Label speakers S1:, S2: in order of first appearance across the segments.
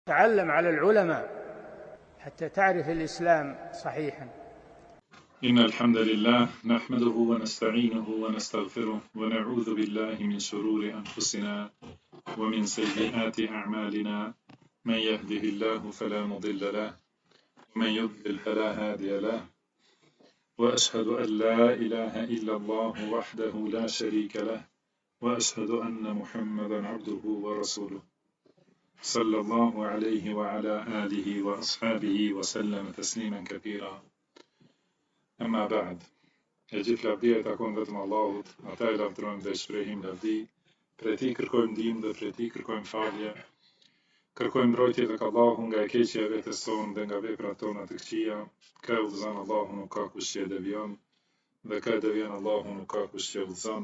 S1: تعلم على العلماء حتى تعرف الإسلام صحيحا.
S2: إن الحمد لله نحمده ونستعينه ونستغفره ونعوذ بالله من شرور أنفسنا ومن سيئات أعمالنا. من يهده الله فلا مضل له ومن يضلل فلا هادي له، وأشهد أن لا إله إلا الله وحده لا شريك له، وأشهد أن محمدا عبده ورسوله صلى الله عليه وعلى آله وأصحابه وسلم تسليما كثيرا. أما بعد، e gjithë lavdia i takon vetëm Allahut, ata e lavdrojmë dhe shprehim lavdi, prej tij kërkojmë ndihmë dhe prej tij kërkojmë falje. Kërkojmë mbrojtje tek Allahu nga e keqja e vetes sonë dhe nga veprat tona të këqija. Ka e udhëzon Allahu, nuk ka kush që e devion, dhe ka e devion Allahu, nuk ka kush që e udhëzon.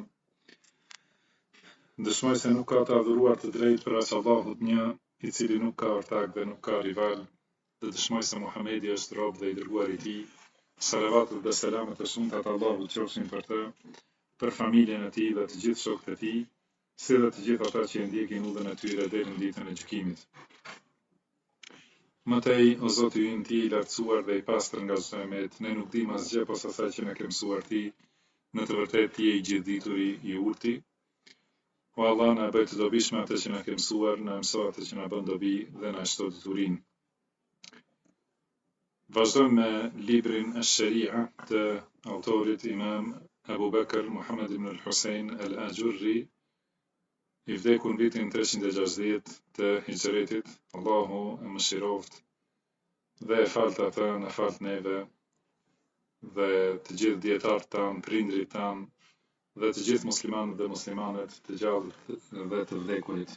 S2: Dëshmoj se nuk ka të adhuruar të drejtë përveç Allahut një, i cili nuk ka ortak dhe nuk ka rival, dhe dëshmoj se Muhamedi është rob dhe i dërguar i tij. Salavatut dhe selamet e shumta të Allahut qofshin për të, për familjen e tij dhe të gjithë shokët e tij, si dhe të gjithë ata që e ndjekin udhën e tyre deri në ditën e gjykimit. Mëtej, o Zoti ynë, ti i lartësuar dhe i pastër nga çdo emet, ne nuk dim asgjë posa asaj që na ke mësuar ti, në të vërtetë ti je i gjithdituri, i urti. O Allah, na bëj të dobishme atë që na ke mësuar, na mëso atë që na bën dobi dhe na shto diturinë. Vazhdojmë me librin Ash-Sharia të autorit Imam Abu Bakr Muhammad ibn al-Husayn al-Ajurri, i vdekur në vitin 360 të Hijretit. Allahu e mëshiroft dhe e falt ata, në falt neve dhe të gjithë dietarët tanë, prindrit tanë dhe të gjithë muslimanët dhe muslimanet të gjallët dhe të vdekurit.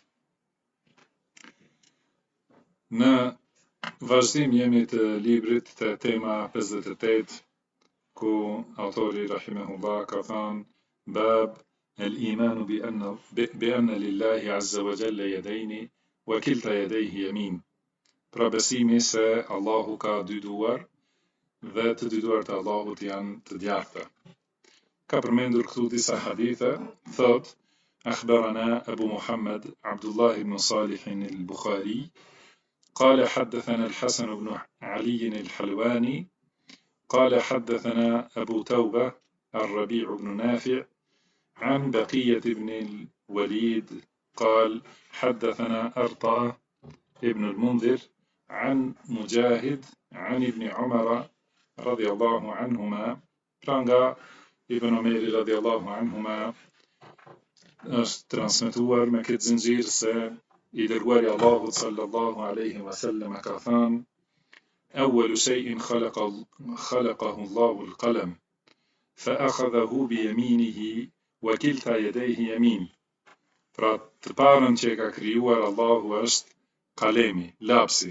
S2: Në vazhdim jemi të librit të tema 58, ku autori rahimahullah ka thënë bab الإيمان بأن لله عز وجل يدين وكلتا يديه يمين. Pra besimi se Allahu ka dy duar dhe të dy duart e Allahut janë të djathta. Ka përmendur këtu disa hadithe, thot أخبرنا أبو محمد عبد الله بن صالح البخاري قال حدثنا الحسن بن علي الحلواني قال حدثنا أبو توبة الربيع بن نافع عن بقية بن الوليد قال حدثنا أرطاة ابن المنذر عن مجاهد عن ابن عمر رضي الله عنهما. Pranga Ibn Omeri رضي الله عنهما është transmetuar me këtë zinxhir se i dërguari Allahut sallallahu alaihi wasallam ka thënë أول شيء خلقه الله القلم فأخذه بيمينه وكلتا يديه يمين. Pra të parën që ka krijuar Allahu është kalemi, lapsi.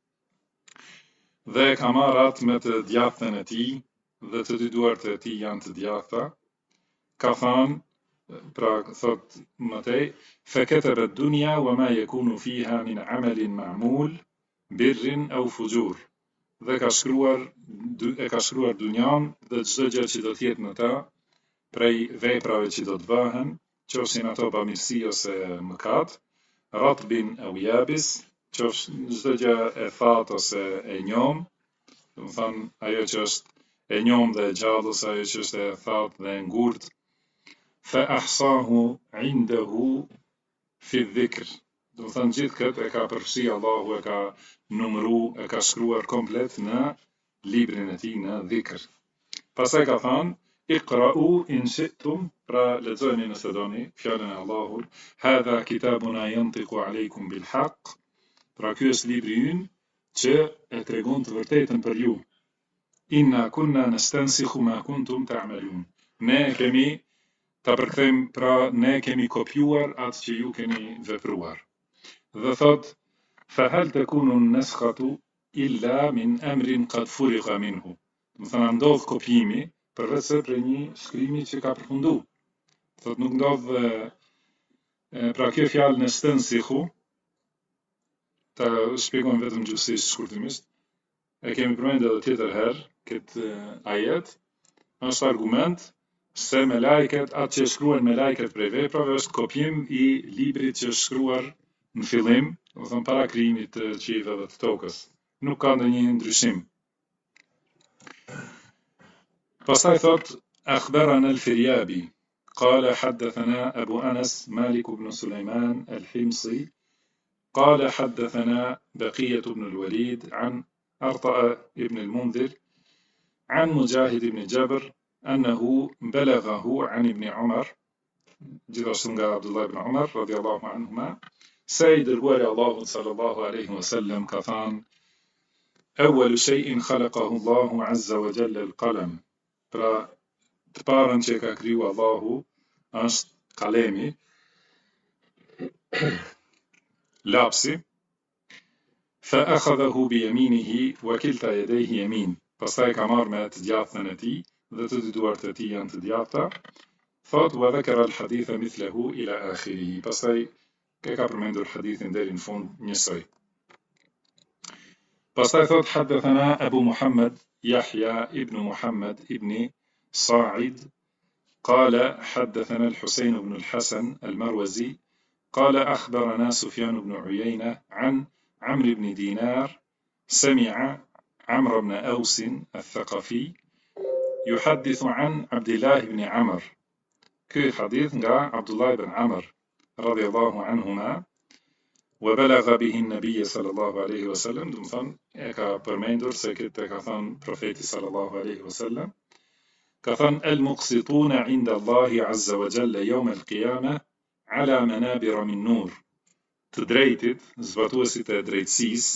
S2: Dhe ka marrë atë me të djathtën e tij dhe të dy duart e tij janë të djathta. Ka thënë, pra thot mëtej, فكتب الدنيا وما يكون فيها من عمل معمول بر أو فجور. Dhe ka shkruar dunjan dhe çdo gjë që do të jetë në ta, prej veprave që do të bëhen, qofshin ato bamirësi ose mëkat, ratbin aw yabis, qofshin çdo gjë e thatë ose e njom, do të thonë ajo që është e njom dhe e gjallë ose ajo që është e thatë dhe e ngurtë. Fa ahsahu indahu fi dhikr. Do të thonë gjithë këtë e ka përfshi Allahu, e ka numëru, e ka shkruar komplet në librin e tij në dhikr. Pastaj ka thënë اقرأوا إن شئتم. Pra lexojeni nëse doni fjalën e Allahut. Hadha kitabuna yantiqu alaykum bil haqq. Pra ky është libri ynë që e tregon të vërtetën për ju. Inna kunna nastansikhu ma kuntum ta'malun. Ne kemi ta përkthejmë, pra ne kemi kopjuar atë që ju keni vepruar. Dhe thot fa hal takunu an-naskhatu illa min amrin qad furiqa minhu. Do të thonë ndodh kopjimi përveç se për një shkrimi që ka përfundu. Thot nuk ndodh, pra kjo fjalë në stansikhu, ta shpjegojmë vetëm gjustësisht shkurtimisht, e kemi përmendur edhe tjetër herë këtë ajet, është argument se me lajket, atë që shkruan me lajket prej veprave është kopjim i librit që është shkruar në fillim, do thënë para krijimit të qiejve dhe të tokës. Nuk ka ndonjë ndryshim. Pastaj thot أخبرنا الفريابي قال حدثنا أبو أنس مالك بن سليمان الحمصي قال حدثنا بقية بن الوليد عن أرطأ بن المنذر عن مجاهد بن جبر أنه بلغه عن ابن عمر جدرسنغا عبد الله بن عمر رضي الله عنهما سيد الوالي الله صلى الله عليه وسلم كفان أول شيء خلقه الله عز وجل القلم. Pra të parën që ka kriju Allahu është kalemi, lapsi, fa akhadhahu bi yaminihi wa kilta yadayhi yamin. Pastaj ka marrë me të djathtën e tij dhe të dy duart e tij janë të djathta. Thot wa dhakara al-haditha mithlahu ila akhirih. Pastaj ka përmendur hadithin deri në fund njësoj. Pastaj thot haddathana Abu Muhammad يحيى ابن محمد ابن صاعد قال حدثنا الحسين بن الحسن المروزي قال أخبرنا سفيان بن عيينة عن عمرو بن دينار سمع عمرو بن أوس الثقفي يحدث عن عبد الله بن عمر كي حديث عبد الله بن عمر رضي الله عنهما وبلغ به النبي صلى الله عليه وسلم دم thon e ka përmendur se këtë ka thënë profeti sallallahu alaihi wasallam ka thënë al-muqsituna 'inda Allahi 'azza wa jalla yawm al-qiyamah 'ala manabir min nur. Të drejtit, zbatuesit e drejtësisë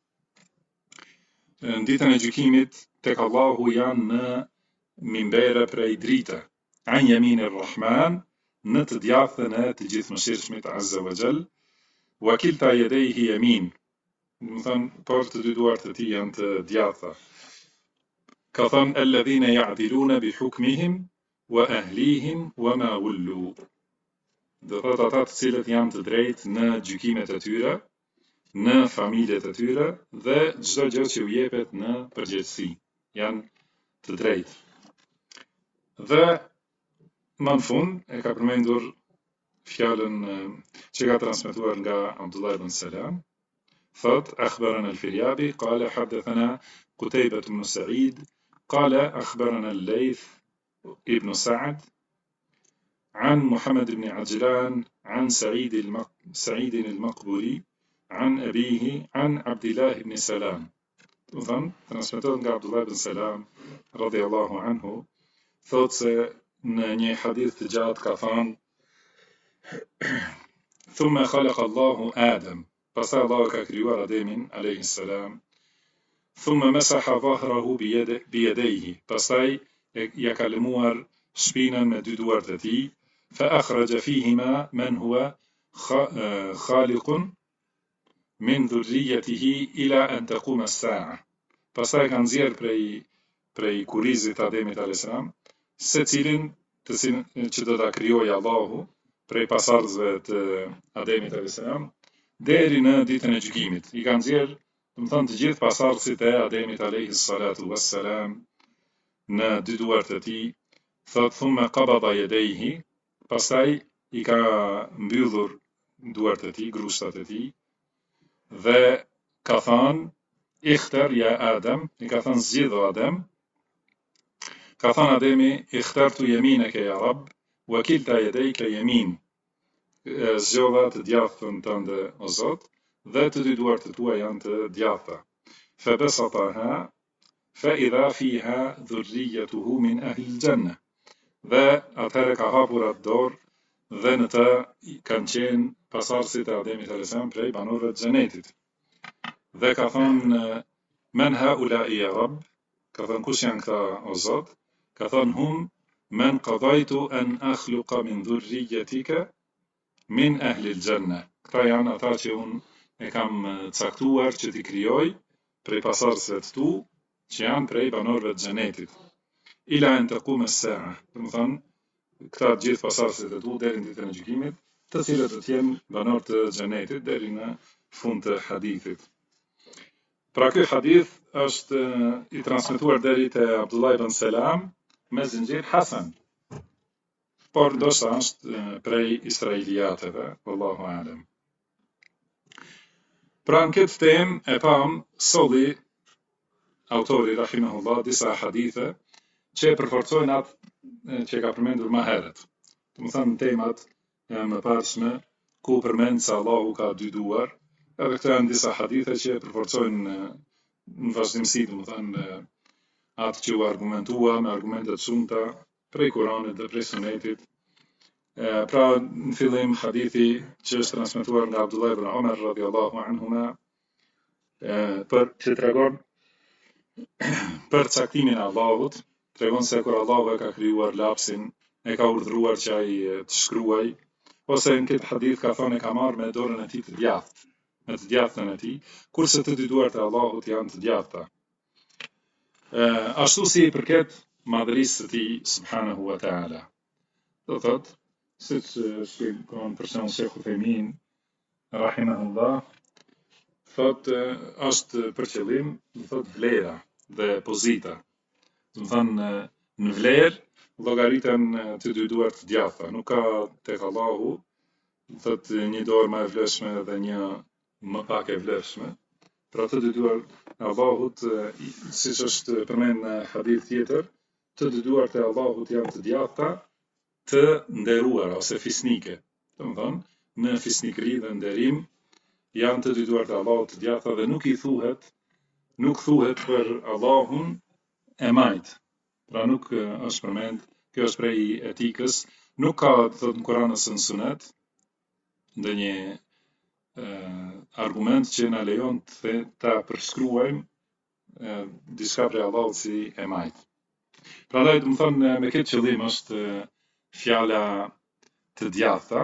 S2: në ditën e gjykimit tek Allahu janë në minbere prej drita, 'an yaminir rahman, në të djathtën e të gjithëmshirshmit 'azza wa jalla wa kilta yadayhi yamin. Do thënë por të dy duart e tij janë të djathta. Ka thënë alladhina ya'diluna bi hukmihim wa ahlihim wa ma wullu. Do thotë ata të cilët janë të drejtë në gjykimet e tyre, në familjet e tyre dhe çdo gjë që u jepet në përgjegjësi, janë të drejtë. Dhe më në fund e ka përmendur fjalën që ka transmetuar nga Abdullah ibn Salam. Thot أخبرنا الفريابي قال حدثنا قتيبة بن سعيد قال أخبرنا الليث ابن سعد عن محمد بن عجلان عن سعيد المقبري عن أبيه عن عبد الله بن سلام. Thon transmetohet nga Abdullah ibn Salam radhiyallahu anhu thot se në një hadith të gjatë ka thënë ثم خلق الله آدم pastaj Allah ka krijuar Ademin alayhi salam ثم مسح ظهره بيديه pastaj ja ka lëmuar shpinën me dy duart e tij فأخرج فيهما من هو خالق من ذريته إلى أن تقوم الساعة. Pastaj ka nxjerr prej kurrizit Ademit alayhis salam secilin që do ta krijojë Allahu prej pasardhësve të Ademit alayhis salam deri në ditën e gjykimit. I ka nxjerr, do të thonë të gjithë pasardhësit e Ademit alayhis salatu wassalam në dy duart e tij. Thot thumma qabada yadayhi, pastaj i ka mbyllur duart e tij, grushtat e tij dhe ka thënë ikhtar ya Adam, i ka thënë zgjidh Adem. Ka thënë Ademi ikhtartu yaminaka ya Rabb wa kilta yadayka yamin. Zgjodha të djathtën tënde o Zot dhe të dy duart e tua janë të djathta. Fa basataha fa idha fiha dhurriyyatuhu min ahli al-janna. Dhe atëherë ka hapur atë dorë dhe në të kanë qenë pasardhësit e Ademit alayhis salam prej banorëve të xhenetit. Dhe ka thënë men haula'i ya Rabb, ka thënë kush janë këta o Zot? Ka thënë hum men qadaytu an akhluqa min dhurriyyatika min ahli al-janna. Këta janë ata që unë e kam caktuar që t'i krijoj prej pasardhësve të tu që janë prej banorëve të xhenetit. Ila an taqum as-sa'a. Do të thonë këta gjithë pasardhësit e tu deri në ditën e gjykimit, të cilët do të jenë banor të xhenetit deri në fund të hadithit. Pra ky hadith është i transmetuar deri te Abdullah ibn Salam me zinxhir hasan. Por ndoshta është prej israeliateve, wallahu alem. Pra në këtë temë e pam solli autori rahimahullah disa hadithe që përforcojnë atë që ka përmendur më herët. Do të thënë temat e mëparshme ku përmend se Allahu ka dy duar, edhe këto janë disa hadithe që përforcojnë në vazhdimsi, do të thënë atë që u argumentua me argumente të shumta prej Kuranit dhe prej Sunetit. Pra në fillim hadithi që është transmetuar nga Abdullah ibn Umar radhiyallahu anhuma për që tregon për caktimin e Allahut, tregon se kur Allahu e ka krijuar lapsin, e ka urdhëruar që ai të shkruaj, ose në këtë hadith ka thonë e ka marrë me dorën e tij të djathtë, me të djathtën e tij, kurse të dy duart e Allahut janë të djathta. Ashtu si i përket madhërisë së tij subhanahu wa taala. Do thotë, siç shpjegon për shembull Sheikh Uthaymin rahimahullah, thotë është për qëllim, do thotë vlera dhe pozita. Do të thënë në vlerë llogariten të dy duart të djathta, nuk ka tek Allahu, do thotë një dorë më e vlefshme dhe një më pak e vlefshme. Pra të dy duart e Allahut, siç është përmend në hadith tjetër, të dy duart e Allahut janë të djathta, të nderuara ose fisnike. Do të thonë, në fisnikëri dhe nderim janë të dy duart e Allahut të djathta dhe nuk thuhet për Allahun e majt. Pra nuk është përmend, kjo është prej etikës, nuk ka thot në Kur'an ose në Sunet ndonjë argument që na lejon ta përshkruajmë diçka prej Allahut si e majt. Prandaj do të thonë me këtë qëllim është fjala të djathta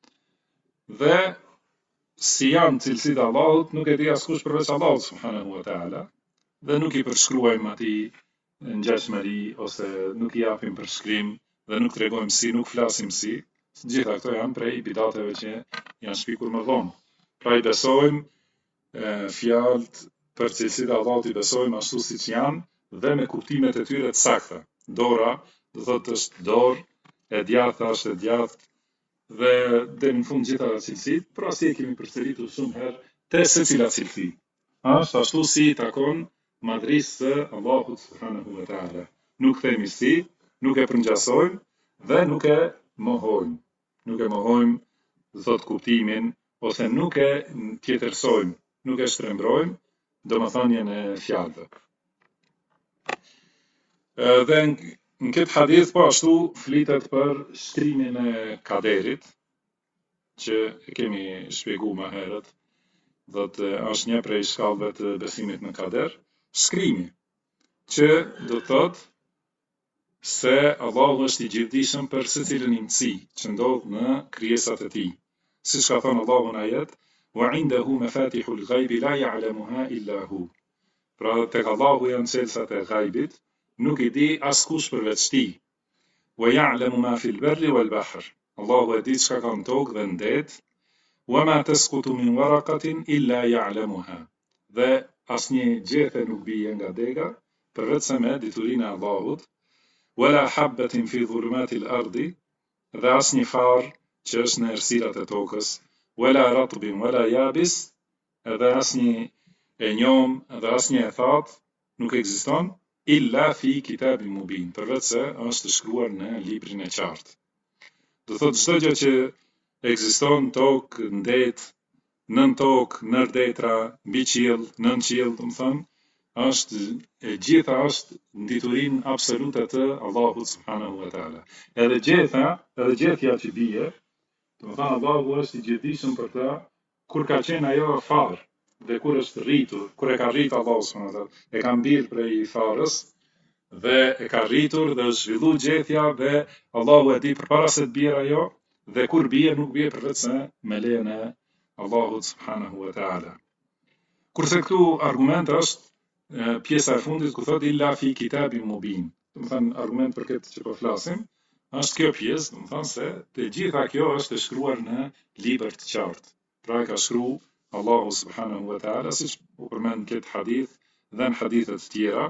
S2: dhe si janë cilësitë e Allahut nuk e di askush përveç Allahut subhanahu wa taala dhe nuk i përshkruajmë atij ngjashmëri ose nuk i japim përshkrim dhe nuk tregojmë si, nuk flasim si. Gjitha këto janë prej bidateve që janë shpikur më vonë. Pra i besojmë fjalët për cilësitë e Allahut i besojmë ashtu siç janë dhe me kuptimet e tyre të sakta. Dora, do thotë është dorë, e djathta është e djathtë dhe deri në fund gjitha cilësitë, pra si e kemi përsëritur shumë herë te secila cilësi. Është ashtu si i takon madhërisë së Allahut subhanahu wa taala. Nuk themi si, nuk e përngjasojmë dhe nuk e mohojmë. Nuk e mohojmë, do thotë kuptimin, ose nuk e tjetërsojmë, nuk e shtrembrojmë domethënien e fjalëve. Dhe në këtë hadith po ashtu flitet për shkrimin e kaderit, që e kemi shpjeguar më herët, do të është një prej shkallëve të besimit në kader, shkrimi, që do të thotë se Allahu është i gjithdijshëm për secilën imësi që ndodh në krijesat e tij. Siç ka thënë Allahu në ajet, wa indahu mafatihul ghaibi la ya'lamuha illa hu. Pra tek Allahu janë çelësat e ghaibit, nuk i di askush përveç tij. Wa ya'lamu ma fil barri wal bahr. Allahu e di çka ka në tokë dhe në det. Wa ma tasqutu min waraqatin illa ya'lamuha. Dhe asnjë gjethe nuk bie nga dega përveç se me diturinë e Allahut. Wala habbatin fi dhulumatil ardi, dhe asnjë farë që është në errësirat e tokës, wala ratbin wala yabis, edhe asnjë e njom dhe asnjë e thatë nuk ekziston illa fi kitabin mubin, përveç se është shkruar në librin e qartë. Do thotë çdo gjë që ekziston në tokë, në det, nën tokë, nër detra, mbi qiell, nën qiell, do të thonë, është e gjitha është në diturinë absolute të Allahut subhanahu wa taala. Edhe gjethja që bie, do të thonë Allahu është i gjithdijshëm për ta kur ka qenë ajo farë dhe kur është rritur, kur e ka rritur Allahu subhanahu wa taala, e ka mbir prej farës dhe e ka rritur dhe është zhvilluar gjethja dhe Allahu e di përpara se të bjerë ajo dhe kur bie nuk bie përveç se me lejen e Allahut subhanahu wa taala. Kurse këtu argument është pjesa e fundit ku thotë illa fi kitabin mubin. Do të thënë argument për këtë që po flasim, është kjo pjesë, do të thënë se të gjitha kjo është e shkruar në libër të qartë. Pra e ka shkruar Allahu subhanahu wa taala, siç u përmend këtë hadith dhe në hadithe të tjera.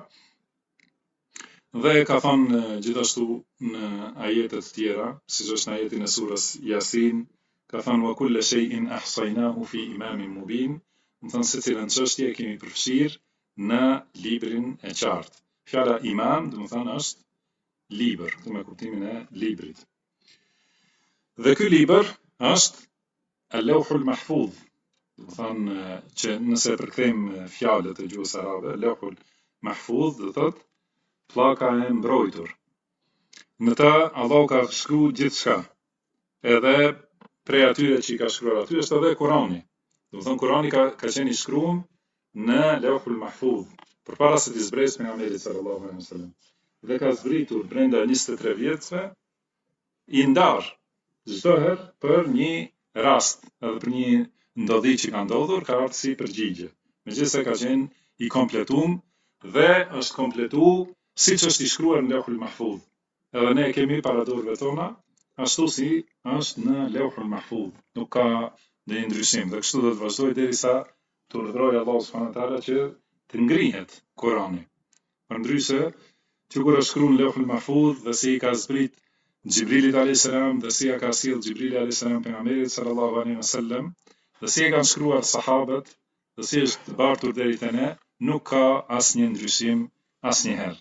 S2: Dhe ka thënë gjithashtu në ajete të tjera, siç është në ajetin e surës Yasin, ka thënë wa kullu shay'in ahsaynahu fi imamin mubin, do të thënë se cilën çështje e kemi përfshirë në librin e qartë. Fjala imam, do të thënë është libër, me kuptimin e librit. Dhe ky libër është Al-Lawhul Mahfudh, do të thënë që nëse përkthejmë fjalët e gjuhës arabe, Al-Lawhul Mahfudh do thotë pllaka e mbrojtur. Në të Allahu ka shkruar gjithçka. Edhe prej atyre që i ka shkruar aty është edhe Kurani. Do të thënë Kurani ka qenë i shkruar në Lawhul Mahfudh përpara se të zbresë pejgamberit sallallahu alaihi wasallam. Dhe ka zbritur brenda 23 vjetëve i ndar çdo herë për një rast, edhe për një ndodhi që ka ndodhur, ka ardhur si përgjigje. Megjithëse ka qenë i kompletuar dhe është kompletuar siç është i shkruar në Lawhul Mahfudh. Edhe ne kemi para dorëve tona ashtu si është në Lawhul Mahfudh. Nuk ka ndonjë ndryshim dhe kështu do të vazhdojë derisa të urdhërojë Allahu subhanahu wa taala që të ngrihet Kurani. Përndryshe, që kur është shkruar në Lawhul Mahfudh dhe si i ka zbrit Xhibrilit alayhis salam dhe si ja ka sjell Xhibrili alayhis salam pejgamberit sallallahu alaihi wasallam, dhe si e kanë shkruar sahabët, dhe si është bartur deri te ne, nuk ka asnjë ndryshim asnjëherë.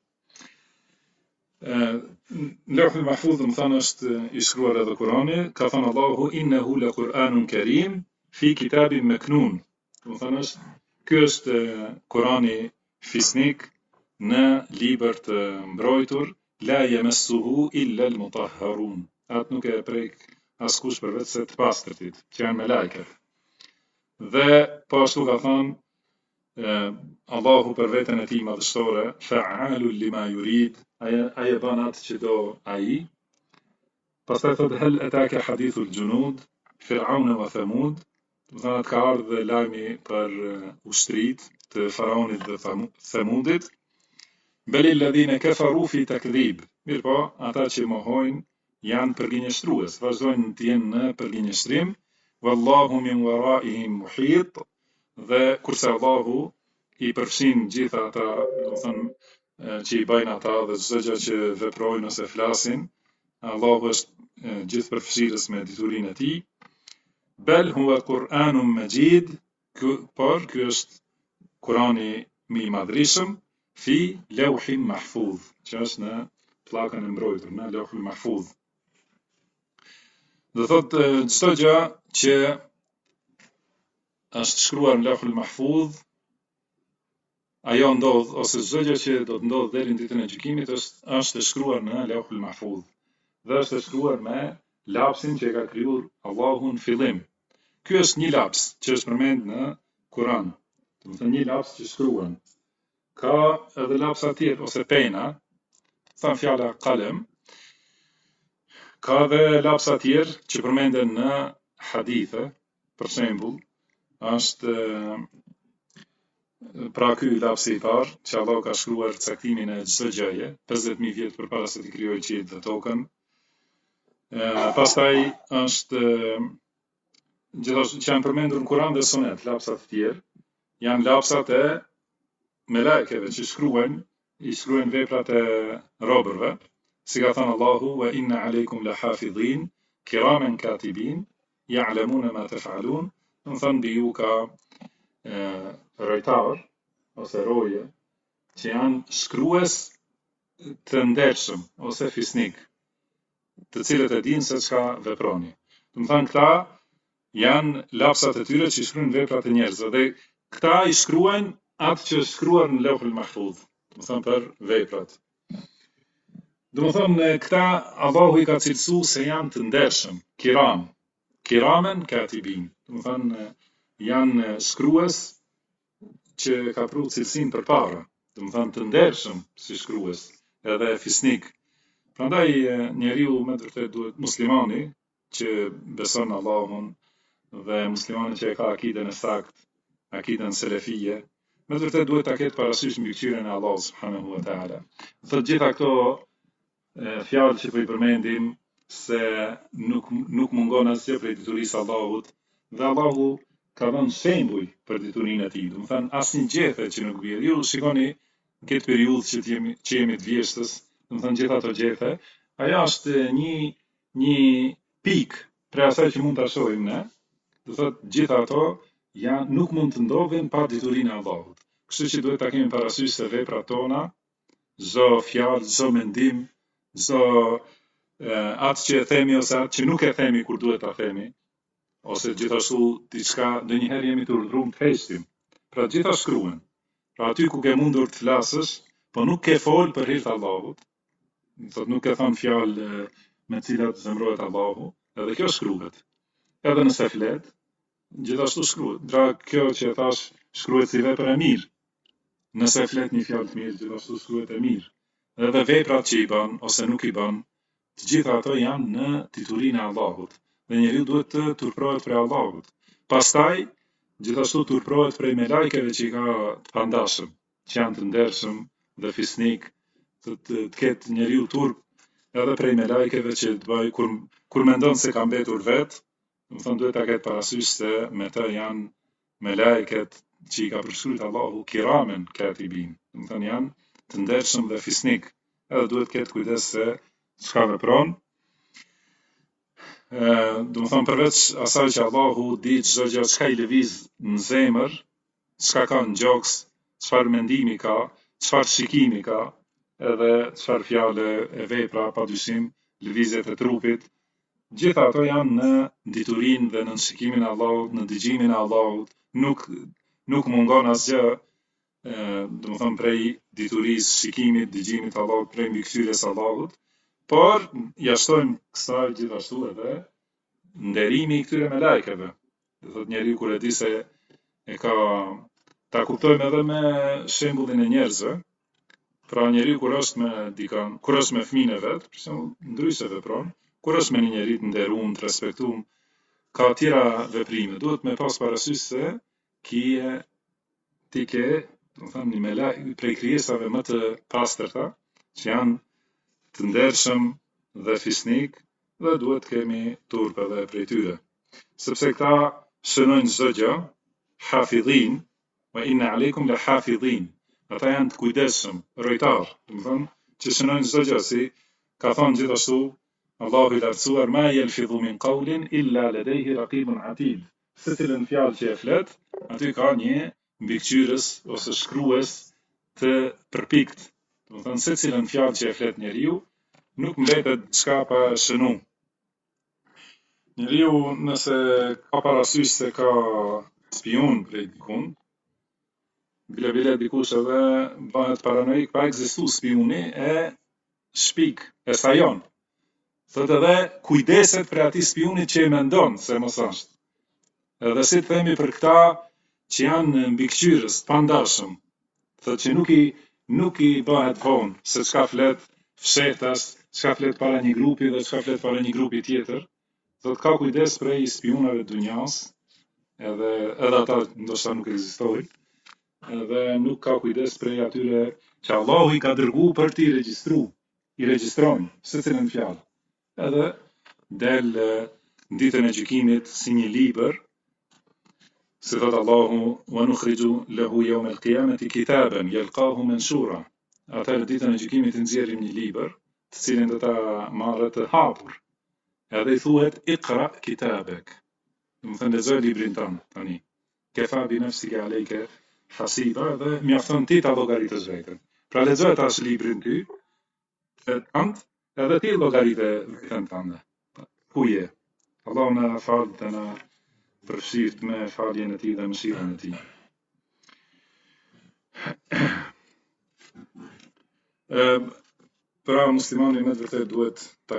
S2: Në Lawhul Mahfudh do të thonë është i shkruar edhe Kurani, ka thënë Allahu innahu la Qur'anun Karim fi kitabin maknun. Do të thonë ky është Kurani fisnik në libër të mbrojtur, la yamassuhu illa al-mutahharun. Atë nuk e prek askush përveç se të pastërtit, që janë melajket. Dhe po ashtu ka thënë Allahu për veten e tij madhështore, fa'alul lima yurid, ai e bën atë që do ai. Pastaj thotë hal ataka hadithul junud Fir'aun wa Thamud, do të thonë ka ardhur lajmi për ushtrit të Faraonit dhe Thamudit. Bel alladhina kafaru fi takdhib. Mirpo, ata që mohojnë janë përgjinjëstrues, vazhdojnë të jenë në përgjinjëstrim. Wallahu min waraihim muhit, dhe kurse Allahu i përfshin gjitha ata, do të thënë që i bajnë ata dhe çdo gjë që veprojnë ose flasin, Allahu është gjithëpërfshirës me diturinë e tij. Bel huwa Qur'anun Majid, por ky është Kurani më i madhrishëm, fi Lawhin Mahfudh, që është në pllakën e mbrojtur, në Lawhul Mahfudh. Do thotë çdo gjë që është shkruar në Lawhul Mahfudh, ajo ndodh, ose çdo gjë që do të ndodh deri në ditën e gjykimit është e shkruar në Lawhul Mahfudh. Dhe është e shkruar me lapsin që e ka krijuar Allahu në fillim. Ky është një laps që është përmend në Kur'an. Do të thënë një laps që shkruan. Ka edhe lapsa tjerë ose pena, thënë fjala qalem. Ka edhe lapsa tjerë që përmenden në hadithe, për shembull, është pra ky lapsi i parë, që Allah ka shkruar caktimin e çdo gjëje, 50.000 vjet përpara se të krijojë qiellin dhe tokën. Pastaj është gjithashtu që janë përmendur në Kur'an dhe Sunet, lapsat të tjerë, janë lapsat e melekeve që i shkruajnë veprat e robërve, si ka thënë Allahu wa inna alaykum lahafidhin kiraman katibin ya'lamuna ma taf'alun. Do të thënë mbi ju ka rojtar ose roje që janë shkrues të ndershëm ose fisnik, të cilët e dinë se çka veproni. Do të thënë këta janë lapsat e tyre që i shkruajnë veprat e njerëzve dhe këta i shkruajnë atë që është shkruar në Lawhul Mahfudh, do të thënë për veprat. Do të thënë këta Allahu i ka cilësuar se janë të ndershëm, kiramen katibin. Do të thënë janë shkrues që ka pru cilësinë përpara, do të thënë të ndershëm si shkrues, edhe fisnik. Prandaj njeriu me vërtet duhet, muslimani që beson në Allahun dhe muslimani që e ka akiden e saktë, akiden selefie, me vërtet duhet ta ketë parasysh mbikëqyrjen e Allahut subhanahu wa taala. Thotë gjitha këto fjalë që po i përmendim se nuk mungon asgjë prej diturisë Allahut, dhe Allahu ka dhënë shembuj për diturinë e tij. Do të thënë asnjë gjethe që nuk bie. Ju shikoni në këtë periudhë që jemi të vjeshtës, do të thënë gjitha ato gjethe, ajo është një pikë prej asaj që mund ta shohim ne. Do thotë gjitha ato nuk mund të ndodhin pa diturinë e Allahut. Kështu që duhet ta kemi parasysh se veprat tona, çdo fjalë, çdo mendim, çdo atë që e themi ose atë që nuk e themi kur duhet ta themi, ose gjithashtu diçka ndonjëherë jemi të urdhëruar të heqim. Pra gjitha shkruhen. Pra aty ku ke mundur të flasësh, po nuk ke fol për hir të Allahut, thot nuk e thon fjalë me të cilat zemrohet Allahu, edhe kjo shkruhet. Edhe nëse flet, gjithashtu shkruhet. Pra kjo që e thash shkruhet si vepër e mirë. Nëse flet një fjalë të mirë, gjithashtu shkruhet e mirë. Edhe veprat që i bën ose nuk i bën, të gjitha ato janë në diturinë e Allahut. Dhe njeriu duhet të turprohet prej Allahut. Pastaj, gjithashtu turprohet prej melajkeve që i ka të pandashëm, që janë të ndershëm dhe fisnik, të ketë njeriu turp edhe prej melajkeve që të bëj kur mendon se ka mbetur vet, do të thonë duhet ta ketë parasysh se me të janë melajket që i ka përshkruajtur Allahu kiramen katibin. Do të thonë janë të ndershëm dhe fisnik. Edhe duhet të ketë kujdes se çka vepron. Do të thonë përveç asaj që Allahu di çdo gjë çka i lëviz në zemër, çka ka në gjoks, çfarë mendimi ka, çfarë shikimi ka, edhe çfarë fjale e vepra, padyshim, lëvizjet e trupit. Gjitha ato janë në diturinë dhe në shikimin e Allahut, në dëgjimin e Allahut, nuk mungon asgjë, do të thonë prej diturisë, shikimit, dëgjimit të Allahut, prej mbikëqyrjes së Allahut, por jashtojmë kësaj gjithashtu edhe nderimi i këtyre melajkeve. Do thotë njeriu kur e di se e ka, ta kuptojmë edhe me shembullin e njerëzve. Pra njeriu kur është me dikën, kur është me fëmijën e vet, për shembull, ndryshe vepron, kur është me një njerëz të nderuar, të respektuar, ka tjera veprime. Duhet me pas parasysh se ti ke, do të thonë, një melajk prej krijesave më të pastërta, që janë të ndershëm dhe fisnik, dhe duhet kemi turp edhe prej tyre. Sepse këta shënojnë çdo gjë, hafidhin, wa inna aleikum la hafidhin. Ata janë të kujdesshëm, rojtar, do të thonë, që shënojnë çdo gjë, si ka thënë gjithashtu Allahu i lartësuar, ma yalfidhu min qawlin illa ladayhi raqibun atid. Secilën fjalë që e flet, aty ka një mbikëqyrës ose shkrues të përpikt. Do të thonë secilën fjalë që e flet njeriu, nuk mbetet diçka pa shënu. Njeriu nëse ka parasysh se ka spion prej dikun, bile dikush edhe bëhet paranoik pa ekzistu spioni e shpik, e sajon. Thot edhe kujdeset për atij spionit që e mendon se mos është. Edhe si themi për këta që janë mbikëqyrës, të pandashëm, thot që nuk i bëhet vonë se çka flet fshehtas, çka flet para një grupi dhe çka flet para një grupi tjetër. Thot ka kujdes prej spionave të dunjas, edhe ata ndoshta nuk ekzistojnë. Edhe nuk ka kujdes prej atyre që Allahu i ka dërguar për t'i regjistruar. I regjistrojnë secilën fjalë. Edhe del në ditën e gjykimit si një libër, si thot Allahu, wa nukhriju lahu yawm al-qiyamati kitaban yalqahu manshura. Atëherë ditën e gjykimit i nxjerrim një libër, të cilin do ta marrë të hapur. Edhe i thuhet iqra kitabek. Do të thënë lexoj librin tënd tani. Kefa bi nafsika alayka hasiba, dhe mjafton ti ta llogaritësh veten. Pra lexoj tash librin ty, edhe ti llogaritë veten tënde. Ku je? Allahu na fal dhe na përfshirt me faljen e tij dhe mëshirën e tij. Pra muslimani me të vërtet duhet ta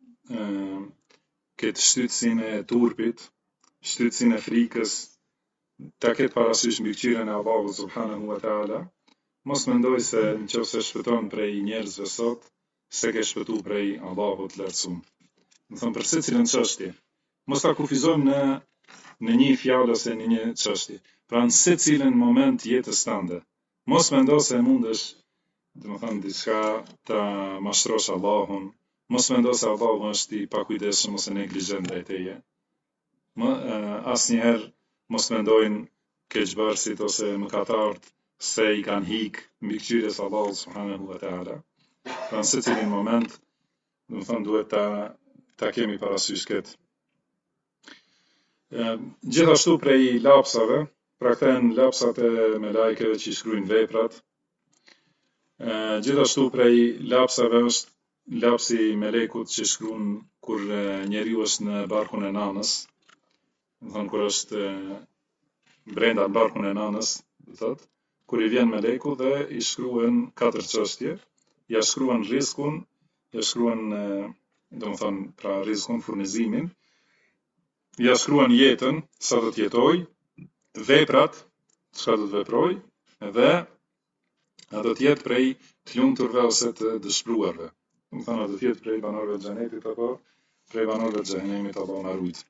S2: ketë shtytsin e turpit, shtytsin e frikës, ta ketë parasysh mbikëqyrjen e Allahut subhanahu wa taala. Mos mendoj se nëse shpëton prej njerëzve sot, se ke shpëtu prej Allahut lartësuar. Do thonë për secilën çështje. Mos ta kufizojmë në një fjalë ose në një çështje. Pra në secilën moment jetës tënde. Mos mendo se mundesh, domethënë diçka ta mashtrosh Allahun. Mos mendo se Allahu është i pakujdesshëm ose neglizhent ndaj teje. Asnjëherë mos mendojnë keqbërësit ose mëkatarët se i kanë hik mbikëqyrjes Allahut subhanahu wa taala. Pra në secilin moment, do të thonë duhet ta kemi parasysh këtë. Gjithashtu prej lapsave, pra këta janë lapsat e me lajkeve që i shkruajnë veprat. Gjithashtu prej lapsave është lapsi i melekut që shkruan kur njeriu është në barkun e nanës, do thonë kur është brenda në barkun e nanës, do thotë, kur i vjen meleku dhe i shkruan 4 çështje, ja shkruan rrezikun, ja shkruan domethënë pra rrezikun, furnizimin, ja shkruan jetën, sa do të jetoj, veprat, çka do të veproj, dhe a do të jetë prej të lumturve ose të dëshpëruarve. Domethënë a do të jetë prej banorëve të xhenetit apo prej banorëve të xhenemit, Allahu na ruaj.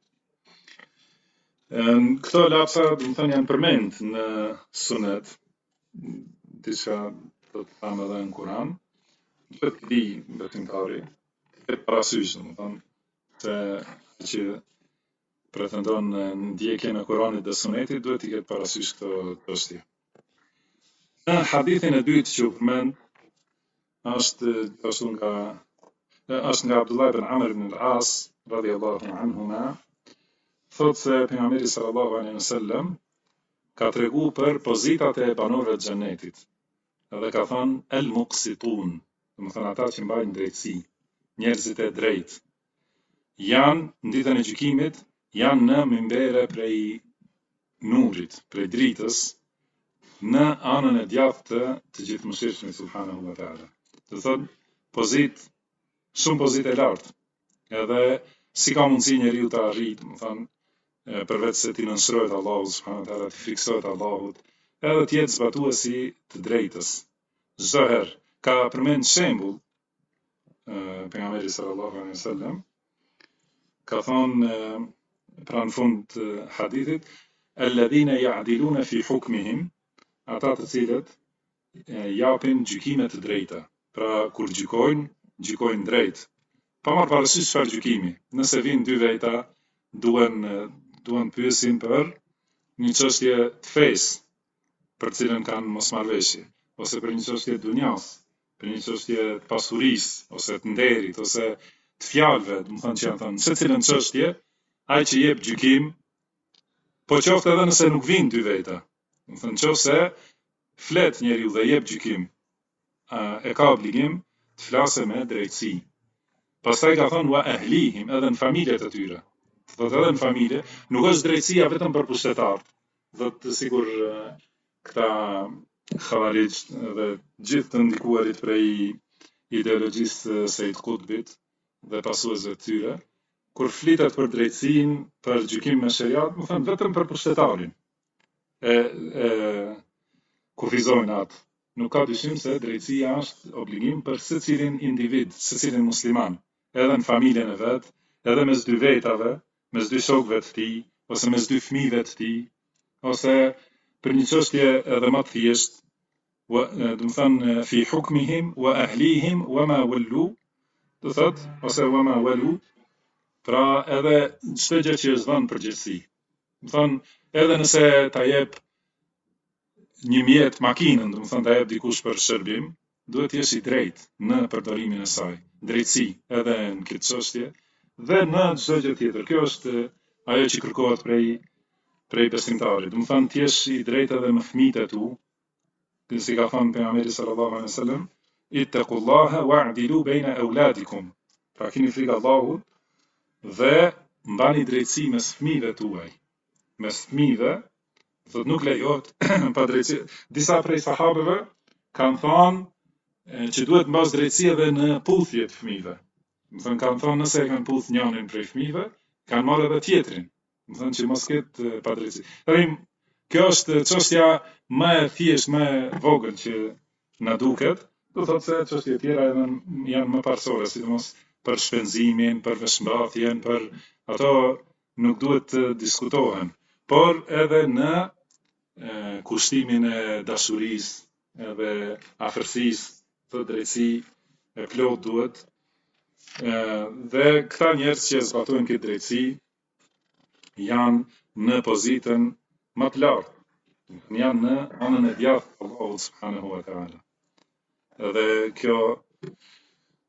S2: Këto lapsa, domethënë janë përmend në sunet, diçka do të thamë edhe në Kur'an, duhet të di besimtari, të parasysh, domethënë, se që pretendon në ndjekjen e Kuranit dhe Sunetit duhet të ketë parasysh këto çështje. Në hadithin e dytë që u përmend është nga Abdullah ibn Amr ibn al-As radhiyallahu anhuma, thotë se pejgamberi sallallahu alaihi wasallam ka tregu për pozitat e banorëve të xhenetit. Edhe ka thënë el-muqsitun, domethënë ata që mbajnë drejtësi, njerëzit e drejtë, janë në ditën e gjykimit, janë në mimbere prej nurit, prej dritës, në anën e djathtë të gjithëmshirshmit subhanahu wa taala. Do thotë shumë pozitë e lartë. Edhe si ka mundësi njeriu ta arrijë, domethënë përveç se ti nënshtrohet Allahut subhanahu wa taala, ti friksohet Allahut, edhe të jetë zbatuesi të drejtës. Çdo herë ka përmend shembull pejgamberi sallallahu alaihi wasallam, ka thonë pra në fund të hadithit, alladhina ya'diluna fi hukmihim, ata të cilët japin gjykime të drejta. Pra kur gjykojnë drejt. Pa marrë parasysh çfarë gjykimi. Nëse vinë dy veta, duan pyesin për një çështje të fesë, për cilën kanë mosmarrveshje, ose për një çështje dunjas, për një çështje të pasurisë, ose të nderit, ose të fjalëve, domethënë që janë thënë, secilën çështje, ai që jep gjykim, po qoftë edhe nëse nuk vinë dy veta. Domethënë nëse flet njeriu dhe jep gjykim, e ka obligim të flasë me drejtësi. Pastaj ka thënë wa ahlihim, edhe në familjet e tyre. Thotë edhe në familje, nuk është drejtësia vetëm për pushtetarët. Thotë sigur këta Khawarij dhe gjithë të ndikuarit prej ideologjisë Said Qutbit dhe pasuesve të tyre, kur flitet për drejtësinë, për gjykim me shariat, më thënë vetëm për pushtetarin. Kufizojnë atë. Nuk ka dyshim se drejtësia është obligim për secilin individ, secilin musliman, edhe në familjen e vet, edhe mes dy vetave, mes dy shokëve të tij, ose mes dy fëmijëve të tij, ose për një çështje edhe më të thjeshtë, do të thënë fi hukmihim wa ahlihim wa ma wallu, do thotë ose wa ma walu, pra edhe çdo gjë që është dhënë përgjegjësi. Do thënë edhe nëse ta jep një mjet makinën, do të thënë ta jep dikush për shërbim, duhet të jesh i drejtë në përdorimin e saj. Drejtësi edhe në këtë çështje dhe në çdo gjë tjetër. Kjo është ajo që kërkohet prej besimtarit. Do të thënë të jesh i drejtë edhe me fëmijët e tu, si ka thënë pejgamberi sallallahu alaihi wasallam, ittaqullaha wa'dilu baina auladikum. Pra keni frikë Allahut dhe mbani drejtësi mes fëmijëve tuaj. Mes fëmijëve, thotë nuk lejohet pa drejtësi. Disa prej sahabeve kanë thënë që duhet mbas drejtësi edhe në puthje të fëmijëve. Do thënë kanë thënë nëse e kanë puth njërin prej fëmijëve, kanë marrë edhe tjetrin. Do thënë që mos ketë pa drejtësi. Kjo është çështja më e thjeshtë, më e vogël që na duket, do thotë se çështjet tjera janë më parsorë, sidomos për shpenzimin, për veshmbathjen, për ato nuk duhet të diskutohen, por edhe në kushtimin e dashurisë, edhe afërsisë, të drejtësi e plot duhet. Dhe këta njerëz që zbatojnë këtë drejtësi janë në pozitën më të lartë, janë në anën e djathtë të Allahut subhanahu wa taala. Dhe kjo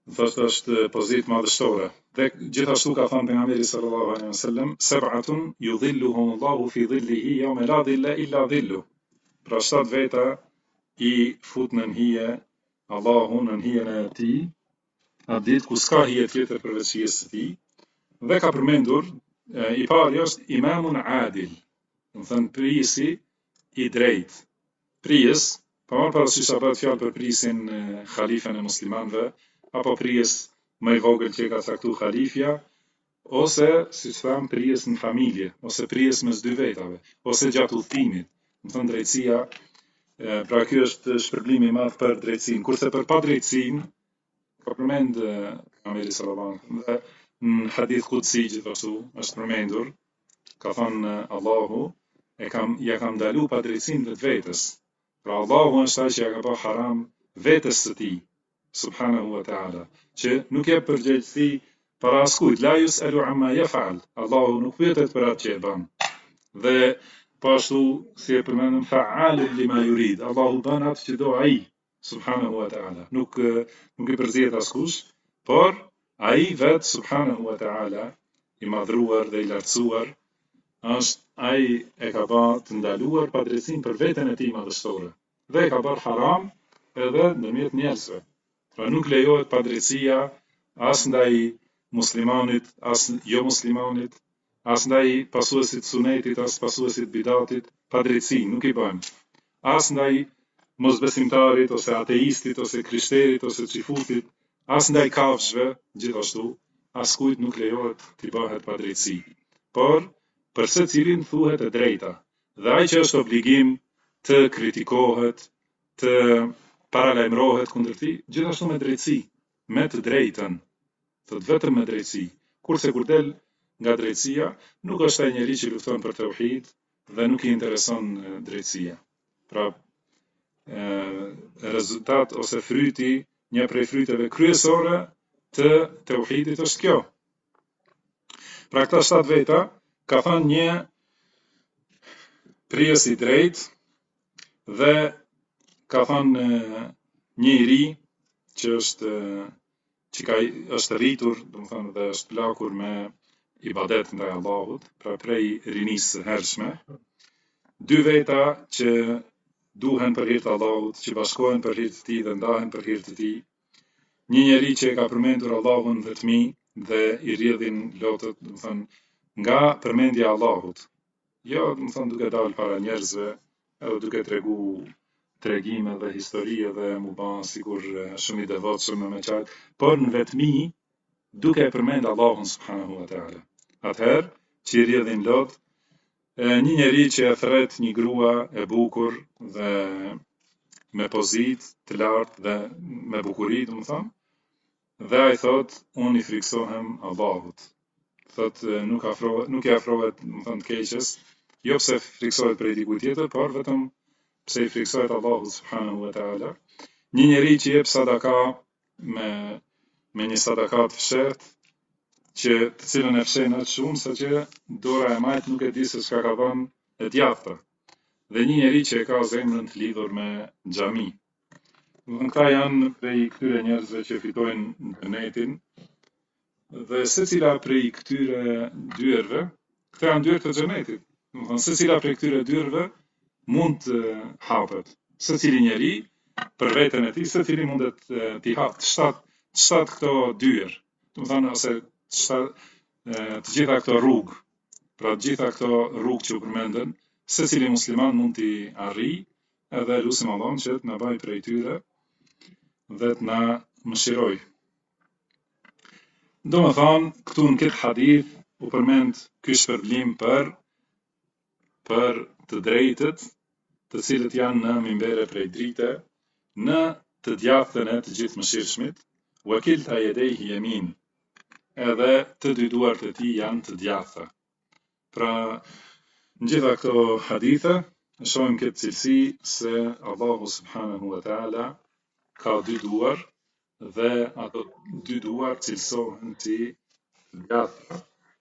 S2: thoshte është pozitë madhështore. Dhe gjithashtu ka thënë pejgamberi sallallahu alaihi wasallam, sab'atun yudhilluhumullahu fi dhillihi yawma la dhilla illa dhillu. Pra 7 veta i fut në hije Allahu në hijen e tij, atë ditë ku s'ka hije tjetër përveç hijes së tij. Dhe ka përmendur i pari është imamun adil, do të thënë prisi i drejtë. Prijes, pa marrë parasysh apo fjalë për prisin halifën e muslimanëve, apo prijes më i vogël që ka caktuar halifja, ose siç tham prijes në familje, ose prijes mes dy vetave, ose gjatë udhëtimit. Do të thënë drejtësia, pra ky është shpërblimi i madh për drejtësinë, kurse për padrejtësinë ka përmend pejgamberi sallallahu alaihi wasallam dhe në hadith qudsi gjithashtu është përmendur, ka thënë Allahu ja kam ndalu padrejtësinë vetvetes. Pra Allahu është ai që ja ka bërë haram vetes së tij, subhanahu wa ta'ala, që nuk jep përgjegjësi para askujt, la yus'alu amma yaf'al. Allahu nuk pyetet për atë që e bën. Dhe po ashtu si e përmendëm fa'alun lima yurid. Allahu bën atë që do ai, subhanahu wa ta'ala. Nuk i përzihet askush, por ai vet subhanahu wa ta'ala, i madhruar dhe i lartësuar, është ai e ka bërë të ndaluar padrejtësinë për veten e tij madhështore. Dhe e ka bërë haram edhe ndërmjet njerëzve. Pra nuk lejohet padrejtësia as ndaj muslimanit, as jo muslimanit, as ndaj pasuesit sunetit, as pasuesit bidatit, padrejtësi nuk i bën. As ndaj mosbesimtarit, ose ateistit, ose krishterit, ose xifutit, as ndaj kafshëve, gjithashtu, askujt nuk lejohet t'i bëhet padrejtësi. Por për secilin thuhet e drejta. Dhe ai që është obligim të kritikohet, të paralajmërohet kundër tij, gjithashtu me drejtësi, me të drejtën, thot vetëm me drejtësi. Kurse kur del nga drejtësia, nuk është ai njeriu që lufton për tauhid dhe nuk i intereson drejtësia. Pra, rezultat ose fryti, një prej fryteve kryesore të tauhidit është kjo. Pra këta 7 veta ka thënë një prijes i drejt dhe ka thënë një i ri që është rritur, do të thënë dhe është plakur me ibadet ndaj Allahut, pra prej rinisë së hershme. 2 veta që duhen për hir të Allahut, që bashkohen për hir të tij dhe ndahen për hir të tij. Një njeri që e ka përmendur Allahun vetmi dhe i rrjedhin lotët, do të thënë nga përmendja e Allahut. Jo, do të thënë duke dalë para njerëzve, edhe duke tregu tregime dhe histori dhe mu bë sikur shumë i devotshëm me çaj, por në vetmi duke e përmend Allahun subhanahu wa ta'ala. Atëherë që i rrjedhin lot, një njeri që e thret një grua e bukur dhe me pozitë të lartë dhe me bukuri, do të thënë, dhe ai thot, unë i friksohem Allahut. Thot, nuk i afrohet, do të thënë, keqes, jo pse friksohet prej dikujt tjetër, por vetëm pse i friksohet Allahut subhanahu wa ta'ala. Një njeri që jep sadaka me një sadaka të fshehtë, që të cilën e fshen aq shumë sa që dora e majt nuk e di se çka ka dhënë e djathta. Dhe një njeri që e ka zemrën të lidhur me xhami. Këta janë prej këtyre njerëzve që fitojnë internetin, dhe secila prej këtyre dyerve, këta janë dyert e xhenetit. Secila prej këtyre dyerve mund të hapet. Secili njeri për veten e tij, secili mundet t'i hapë 7 këto dyer. Do të thënë ose të gjitha këto rrugë. Pra të gjitha këto rrugë që u përmendën, secili musliman mund t'i arrijë, edhe lutim Allahun që të na bëjë prej tyre dhe të na mëshiroj. Do më thonë, këtu në këtë hadith u përmend ky shpërblim për të drejtët, të cilët janë në minbere prej drite, në të djathtën e të gjithë mëshirshmit, wa kilta yadayhi yamin, edhe të dy duart e tij janë të djathta. Pra, në gjitha këto hadithe, shohim këtë cilësi se Allahu subhanahu wa ta'ala ka 2 duar dhe ato 2 duar cilësohen si djathta.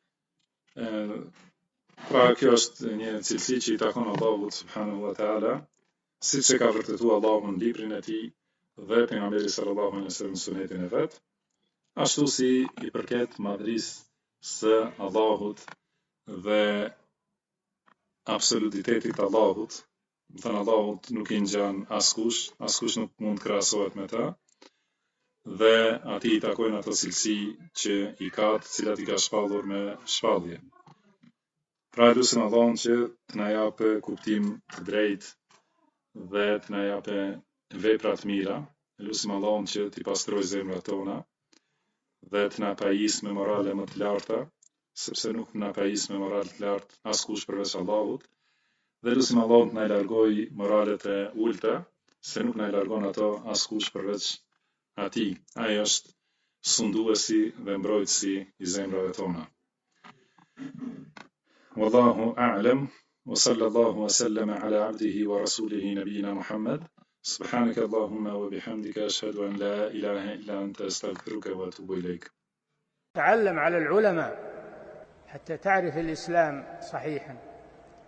S2: Pra kjo është një cilësi që i takon Allahut subhanahu wa ta'ala, siç e ka vërtetuar Allahu në librin e tij dhe pejgamberi sallallahu alaihi wasallam në sunetin e vet. ashtu si i përket madhërisë së Allahut dhe absolutitetit të Allahut. Më thënë Allahut nuk i ngjan askush nuk mund krahasohet me ta, dhe ati i takojnë ato cilësi që i ka, të cilat i ka shpallur me shpallje. Pra lutim Allahun që të na japë kuptim të drejtë dhe të na japë vepra të mira. Lutim Allahun që t'i pastrojë zemrat tona dhe të na pajisë me morale më të larta, sepse nuk na pajisë me morale të lartë askush përveç Allahut. Dhe lutim Allahun të na largojë moralet e ulta, se nuk na largon ato askush përveç Ati. Ai është sunduesi dhe mbrojtësi i zemrave tona. Wallahu a'lam, wa sallallahu wa sallama ala abdihi wa rasulihi nabiyina Muhammad. Subhanaka Allahumma wa bihamdika ashhadu an la ilaha illa anta astaghfiruka wa atubu ilayk.
S1: تعلم على العلماء حتى تعرف الإسلام صحيحا.